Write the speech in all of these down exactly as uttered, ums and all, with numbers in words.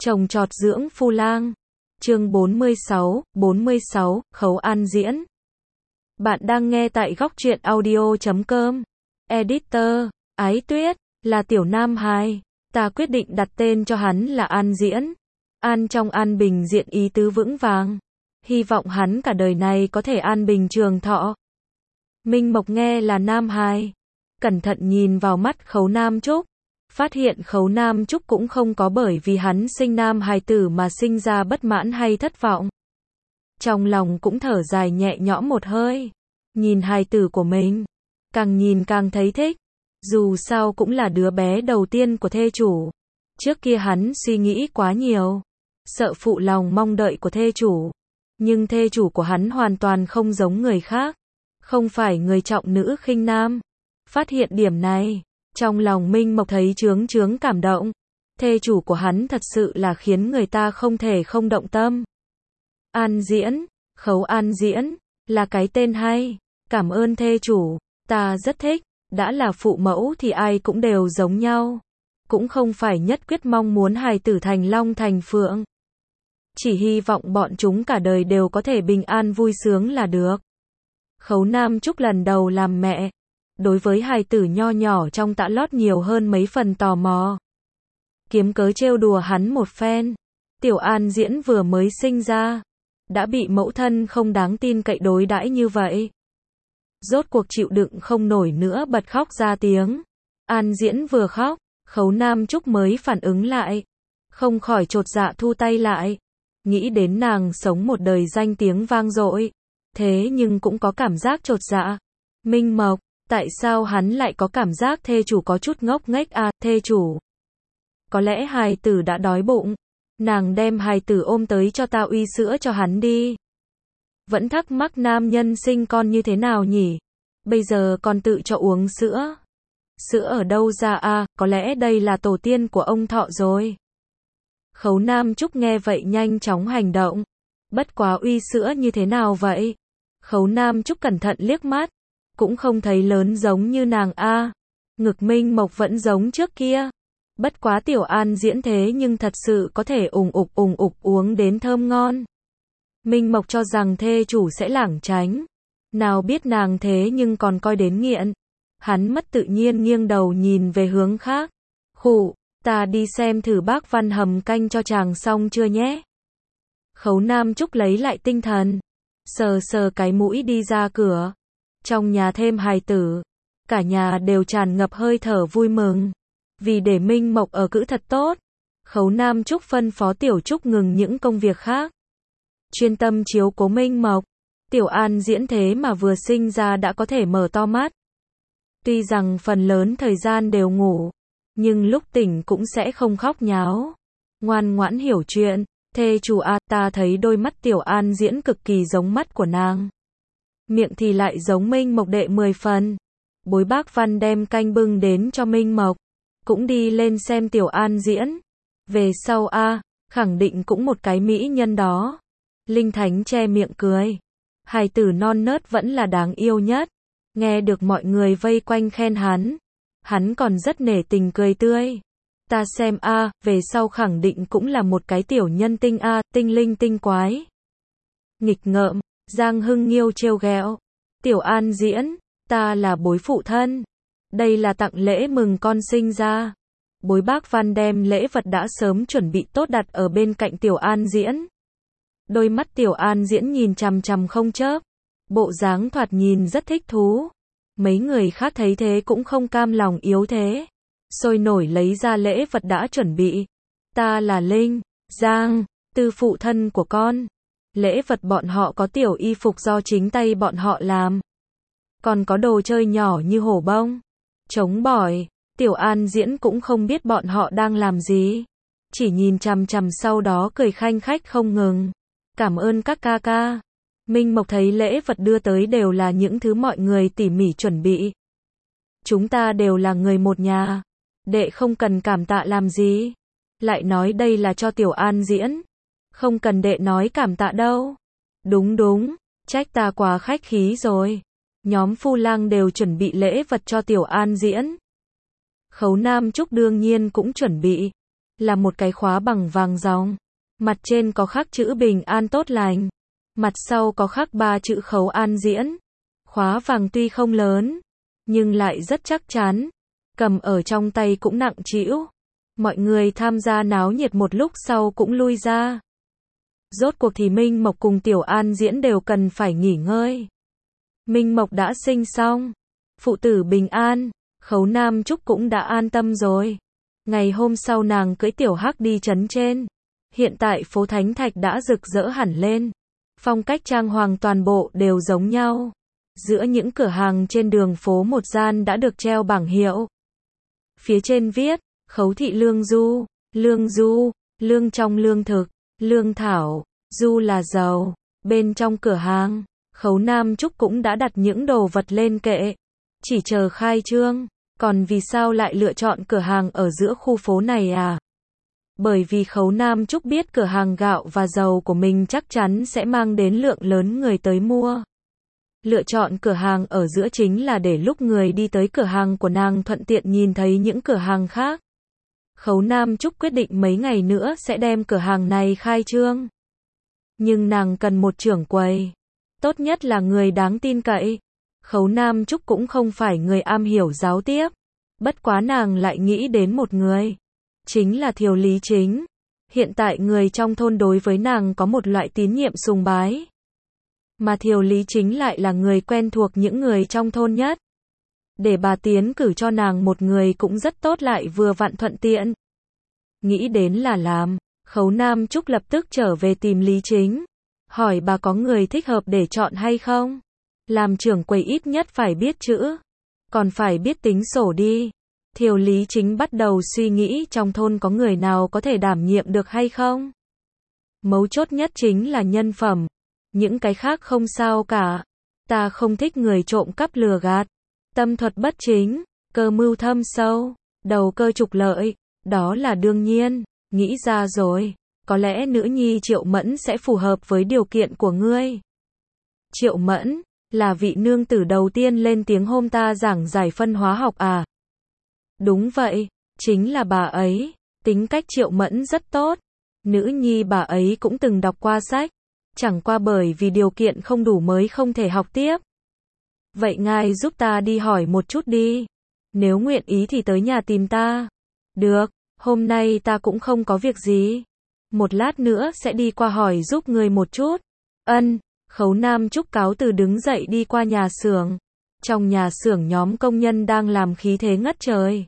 Trồng trọt dưỡng phu lang. Chương bốn mươi sáu, bốn mươi sáu, Khấu An diễn. Bạn đang nghe tại góc truyện audio chấm com. Editor, Ái Tuyết, là tiểu nam hài. Ta quyết định đặt tên cho hắn là An Diễn. An trong an bình diện ý tứ vững vàng. Hy vọng hắn cả đời này có thể an bình trường thọ. Minh Mộc nghe là nam hài. Cẩn thận nhìn vào mắt Khấu Nam Trúc. Phát hiện Khấu Nam Trúc cũng không có bởi vì hắn sinh nam hài tử mà sinh ra bất mãn hay thất vọng. Trong lòng cũng thở dài nhẹ nhõm một hơi. Nhìn hài tử của mình, càng nhìn càng thấy thích. Dù sao cũng là đứa bé đầu tiên của thê chủ. Trước kia hắn suy nghĩ quá nhiều, sợ phụ lòng mong đợi của thê chủ. Nhưng thê chủ của hắn hoàn toàn không giống người khác. Không phải người trọng nữ khinh nam. Phát hiện điểm này, trong lòng Minh Mộc thấy chướng chướng cảm động. Thê chủ của hắn thật sự là khiến người ta không thể không động tâm. An Diễn, Khấu An Diễn, là cái tên hay. Cảm ơn thê chủ, ta rất thích. Đã là phụ mẫu thì ai cũng đều giống nhau. Cũng không phải nhất quyết mong muốn hài tử thành long thành phượng. Chỉ hy vọng bọn chúng cả đời đều có thể bình an vui sướng là được. Khấu Nam Trúc lần đầu làm mẹ. Đối với hài tử nho nhỏ trong tã lót nhiều hơn mấy phần tò mò. Kiếm cớ trêu đùa hắn một phen. Tiểu An Diễn vừa mới sinh ra, đã bị mẫu thân không đáng tin cậy đối đãi như vậy. Rốt cuộc chịu đựng không nổi nữa bật khóc ra tiếng. An Diễn vừa khóc, Khấu Nam Trúc mới phản ứng lại. Không khỏi chột dạ thu tay lại. Nghĩ đến nàng sống một đời danh tiếng vang dội. Thế nhưng cũng có cảm giác chột dạ. Minh Mộc, tại sao hắn lại có cảm giác thê chủ có chút ngốc nghếch à, thê chủ? Có lẽ hài tử đã đói bụng. Nàng đem hài tử ôm tới cho ta uy sữa cho hắn đi. Vẫn thắc mắc nam nhân sinh con như thế nào nhỉ? Bây giờ còn tự cho uống sữa. Sữa ở đâu ra à, có lẽ đây là tổ tiên của ông Thọ rồi. Khấu Nam Trúc nghe vậy nhanh chóng hành động. Bất quá uy sữa như thế nào vậy? Khấu Nam Trúc cẩn thận liếc mắt. Cũng không thấy lớn giống như nàng a. À. Ngực Minh Mộc vẫn giống trước kia. Bất quá Tiểu An Diễn thế nhưng thật sự có thể ủng ục ủng ục uống đến thơm ngon. Minh Mộc cho rằng thê chủ sẽ lảng tránh. Nào biết nàng thế nhưng còn coi đến nghiện. Hắn mất tự nhiên nghiêng đầu nhìn về hướng khác. Khụ, ta đi xem thử bác Văn hầm canh cho chàng xong chưa nhé. Khấu Nam Trúc lấy lại tinh thần. Sờ sờ cái mũi đi ra cửa. Trong nhà thêm hài tử. Cả nhà đều tràn ngập hơi thở vui mừng. Vì để Minh Mộc ở cữ thật tốt. Khấu Nam Trúc phân phó Tiểu Trúc ngừng những công việc khác. Chuyên tâm chiếu cố Minh Mộc. Tiểu An Diễn thế mà vừa sinh ra đã có thể mở to mắt. Tuy rằng phần lớn thời gian đều ngủ, nhưng lúc tỉnh cũng sẽ không khóc nháo. Ngoan ngoãn hiểu chuyện. Thê chủ a, ta thấy đôi mắt Tiểu An Diễn cực kỳ giống mắt của nàng. Miệng thì lại giống Minh Mộc đệ mười phần. Bối bác Văn đem canh bưng đến cho Minh Mộc. Cũng đi lên xem Tiểu An Diễn. Về sau a, khẳng định cũng một cái mỹ nhân đó. Linh Thánh che miệng cười. Hài tử non nớt vẫn là đáng yêu nhất. Nghe được mọi người vây quanh khen hắn. Hắn còn rất nể tình cười tươi. Ta xem a, à, về sau khẳng định cũng là một cái tiểu nhân tinh a, à, tinh linh tinh quái. Nghịch ngợm, Giang Hưng Nghiêu trêu ghẹo. Tiểu An Diễn, ta là bối phụ thân. Đây là tặng lễ mừng con sinh ra. Bối bác Văn đem lễ vật đã sớm chuẩn bị tốt đặt ở bên cạnh Tiểu An Diễn. Đôi mắt Tiểu An Diễn nhìn chằm chằm không chớp. Bộ dáng thoạt nhìn rất thích thú. Mấy người khác thấy thế cũng không cam lòng yếu thế. Sôi nổi lấy ra lễ vật đã chuẩn bị. Ta là Linh, Giang, tư phụ thân của con. Lễ vật bọn họ có tiểu y phục do chính tay bọn họ làm. Còn có đồ chơi nhỏ như hổ bông, trống bỏi. Tiểu An Diễn cũng không biết bọn họ đang làm gì. Chỉ nhìn chằm chằm sau đó cười khanh khách không ngừng. Cảm ơn các ca ca. Minh Mộc thấy lễ vật đưa tới đều là những thứ mọi người tỉ mỉ chuẩn bị. Chúng ta đều là người một nhà. Đệ không cần cảm tạ làm gì. Lại nói đây là cho Tiểu An Diễn. Không cần đệ nói cảm tạ đâu. Đúng đúng, trách ta quá khách khí rồi. Nhóm phu lang đều chuẩn bị lễ vật cho Tiểu An Diễn. Khấu Nam Trúc đương nhiên cũng chuẩn bị. là một cái khóa bằng vàng ròng. Mặt trên có khắc chữ bình an tốt lành. Mặt sau có khắc ba chữ Khấu An Diễn. Khóa vàng tuy không lớn, nhưng lại rất chắc chắn. Cầm ở trong tay cũng nặng trĩu. Mọi người tham gia náo nhiệt một lúc sau cũng lui ra. Rốt cuộc thì Minh Mộc cùng Tiểu An Diễn đều cần phải nghỉ ngơi. Minh Mộc đã sinh xong. Phụ tử bình an. Khấu Nam Trúc cũng đã an tâm rồi. Ngày hôm sau nàng cưỡi Tiểu Hắc đi trấn trên. Hiện tại phố Thánh Thạch đã rực rỡ hẳn lên. Phong cách trang hoàng toàn bộ đều giống nhau. Giữa những cửa hàng trên đường phố một gian đã được treo bảng hiệu. Phía trên viết, Khấu thị lương du, lương du, lương trong lương thực, lương thảo, du là dầu. Bên trong cửa hàng, Khấu Nam Trúc cũng đã đặt những đồ vật lên kệ. Chỉ chờ khai trương. Còn vì sao lại lựa chọn cửa hàng ở giữa khu phố này à? Bởi vì Khấu Nam Trúc biết cửa hàng gạo và dầu của mình chắc chắn sẽ mang đến lượng lớn người tới mua. Lựa chọn cửa hàng ở giữa chính là để lúc người đi tới cửa hàng của nàng thuận tiện nhìn thấy những cửa hàng khác. Khấu Nam Trúc quyết định mấy ngày nữa sẽ đem cửa hàng này khai trương. Nhưng nàng cần một trưởng quầy. Tốt nhất là người đáng tin cậy. Khấu Nam Trúc cũng không phải người am hiểu giáo tiếp. Bất quá nàng lại nghĩ đến một người. Chính là Thiều Lý Chính. Hiện tại người trong thôn đối với nàng có một loại tín nhiệm sùng bái. Mà Thiều Lý Chính lại là người quen thuộc những người trong thôn nhất. Để bà tiến cử cho nàng một người cũng rất tốt lại vừa vặn thuận tiện. Nghĩ đến là làm. Khấu Nam Trúc lập tức trở về tìm Lý Chính. Hỏi bà có người thích hợp để chọn hay không? Làm trưởng quầy ít nhất phải biết chữ. Còn phải biết tính sổ đi. Thiều Lý Chính bắt đầu suy nghĩ trong thôn có người nào có thể đảm nhiệm được hay không. Mấu chốt nhất chính là nhân phẩm. Những cái khác không sao cả. Ta không thích người trộm cắp lừa gạt. Tâm thuật bất chính. Cơ mưu thâm sâu. Đầu cơ trục lợi. Đó là đương nhiên. Nghĩ ra rồi. Có lẽ nữ nhi Triệu Mẫn sẽ phù hợp với điều kiện của ngươi. Triệu Mẫn là vị nương tử đầu tiên lên tiếng hôm ta giảng giải phân hóa học à? Đúng vậy, chính là bà ấy. Tính cách Triệu Mẫn rất tốt. Nữ nhi bà ấy cũng từng đọc qua sách. Chẳng qua bởi vì điều kiện không đủ mới không thể học tiếp. Vậy ngài giúp ta đi hỏi một chút đi. Nếu nguyện ý thì tới nhà tìm ta. Được, hôm nay ta cũng không có việc gì. Một lát nữa sẽ đi qua hỏi giúp người một chút. Ân. Khấu Nam Trúc cáo từ đứng dậy đi qua nhà xưởng. Trong nhà xưởng nhóm công nhân đang làm khí thế ngất trời.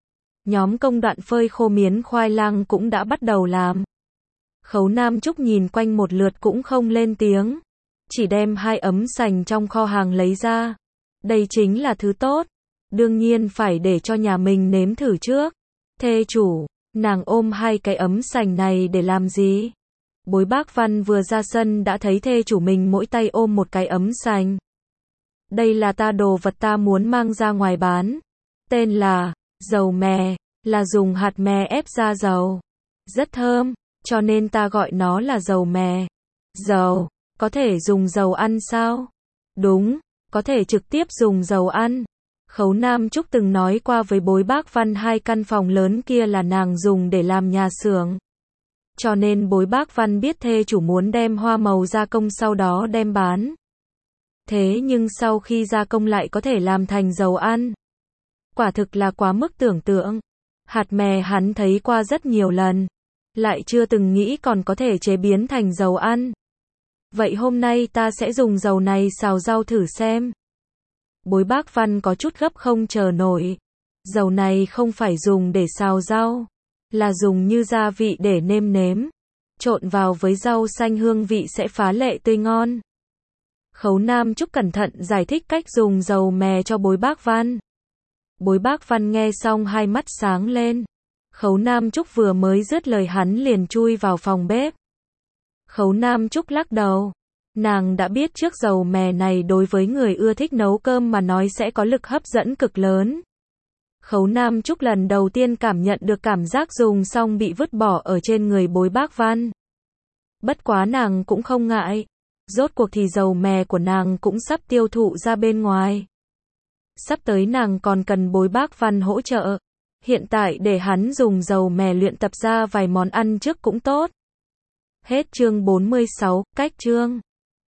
Nhóm công đoạn phơi khô miến khoai lang cũng đã bắt đầu làm. Khấu Nam Trúc nhìn quanh một lượt cũng không lên tiếng. Chỉ đem hai ấm sành trong kho hàng lấy ra. Đây chính là thứ tốt. Đương nhiên phải để cho nhà mình nếm thử trước. Thê chủ, nàng ôm hai cái ấm sành này để làm gì? Bối Bác Văn vừa ra sân đã thấy thê chủ mình mỗi tay ôm một cái ấm sành. Đây là ta đồ vật ta muốn mang ra ngoài bán. Tên là dầu mè, là dùng hạt mè ép ra dầu. Rất thơm, cho nên ta gọi nó là dầu mè. Dầu, có thể dùng dầu ăn sao? Đúng, có thể trực tiếp dùng dầu ăn. Khấu Nam Trúc từng nói qua với Bối Bác Văn hai căn phòng lớn kia là nàng dùng để làm nhà xưởng. Cho nên Bối Bác Văn biết thê chủ muốn đem hoa màu gia công sau đó đem bán. Thế nhưng sau khi gia công lại có thể làm thành dầu ăn. Quả thực là quá mức tưởng tượng. Hạt mè hắn thấy qua rất nhiều lần. Lại chưa từng nghĩ còn có thể chế biến thành dầu ăn. Vậy hôm nay ta sẽ dùng dầu này xào rau thử xem. Bối Bác Văn có chút gấp không chờ nổi. Dầu này không phải dùng để xào rau. Là dùng như gia vị để nêm nếm. Trộn vào với rau xanh hương vị sẽ phá lệ tươi ngon. Khấu Nam Trúc cẩn thận giải thích cách dùng dầu mè cho Bối Bác Văn. Bối Bác Văn nghe xong hai mắt sáng lên. Khấu Nam Trúc vừa mới dứt lời hắn liền chui vào phòng bếp. Khấu Nam Trúc lắc đầu. Nàng đã biết trước dầu mè này đối với người ưa thích nấu cơm mà nói sẽ có lực hấp dẫn cực lớn. Khấu Nam Trúc lần đầu tiên cảm nhận được cảm giác dùng xong bị vứt bỏ ở trên người Bối Bác Văn. Bất quá nàng cũng không ngại. Rốt cuộc thì dầu mè của nàng cũng sắp tiêu thụ ra bên ngoài. Sắp tới nàng còn cần Bối Bác Văn hỗ trợ. Hiện tại để hắn dùng dầu mè luyện tập ra vài món ăn trước cũng tốt. Hết chương bốn mươi sáu, cách chương